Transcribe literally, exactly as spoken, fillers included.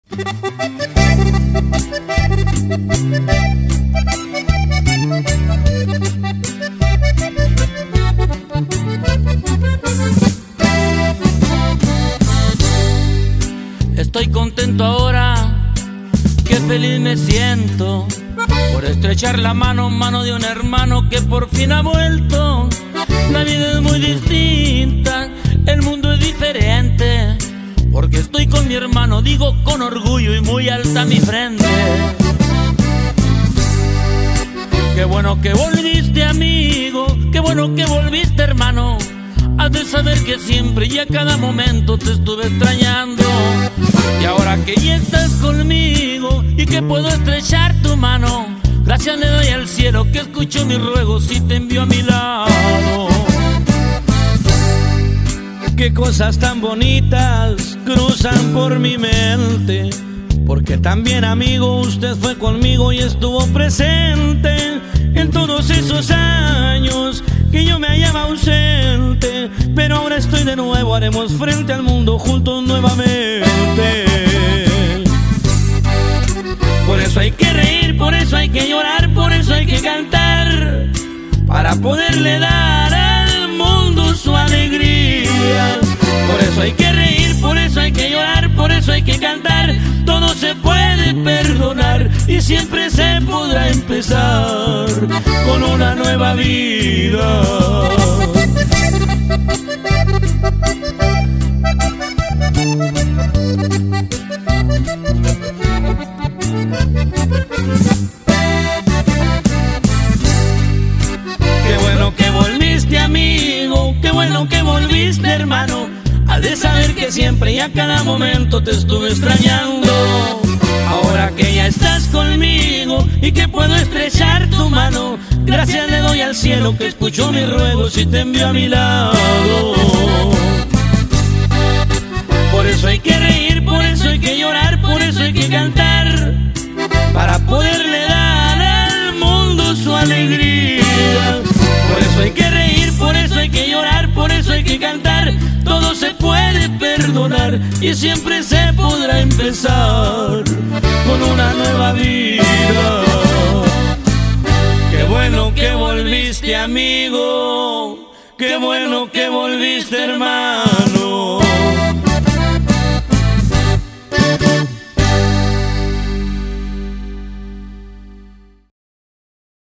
Estoy contento ahora, qué feliz me siento por estrechar la mano, mano de un hermano que por fin ha vuelto. La vida es muy distinta, el mundo es diferente, porque estoy con mi hermano, digo con orgullo y muy alta mi frente. Qué bueno que volviste, amigo, qué bueno que volviste, hermano. Has de saber que siempre y a cada momento te estuve extrañando. Y ahora que ya estás conmigo y que puedo estrechar tu mano, gracias le doy al cielo que escuchó mis ruegos y te envió a mi lado. Qué cosas tan bonitas cruzan por mi mente, porque también, amigo, usted fue conmigo y estuvo presente en todos esos años que yo me hallaba ausente. Pero ahora estoy de nuevo, haremos frente al mundo juntos nuevamente. Por eso hay que reír, por eso hay que llorar, por eso hay que cantar, para poderle dar al mundo su alegría. Por eso hay que reír, por eso hay que llorar, por eso hay que cantar. Todo se puede perdonar y siempre se podrá empezar con una nueva vida. Qué bueno que volviste, amigo, qué bueno que volviste, hermano. Has de saber que siempre y a cada momento te estuve extrañando. Ahora que ya estás conmigo y que puedo estrechar tu mano, gracias le doy al cielo que escuchó mis ruegos y te envió a mi lado. Por eso hay que reír, por eso hay que llorar, por eso hay que cantar, para poderle dar al mundo su alegría. Por eso hay que reír, por eso hay que llorar, por eso hay que cantar. Todo se puede perdonar y siempre se podrá empezar con una nueva vida. Qué bueno que volviste, amigo, qué bueno que volviste, hermano.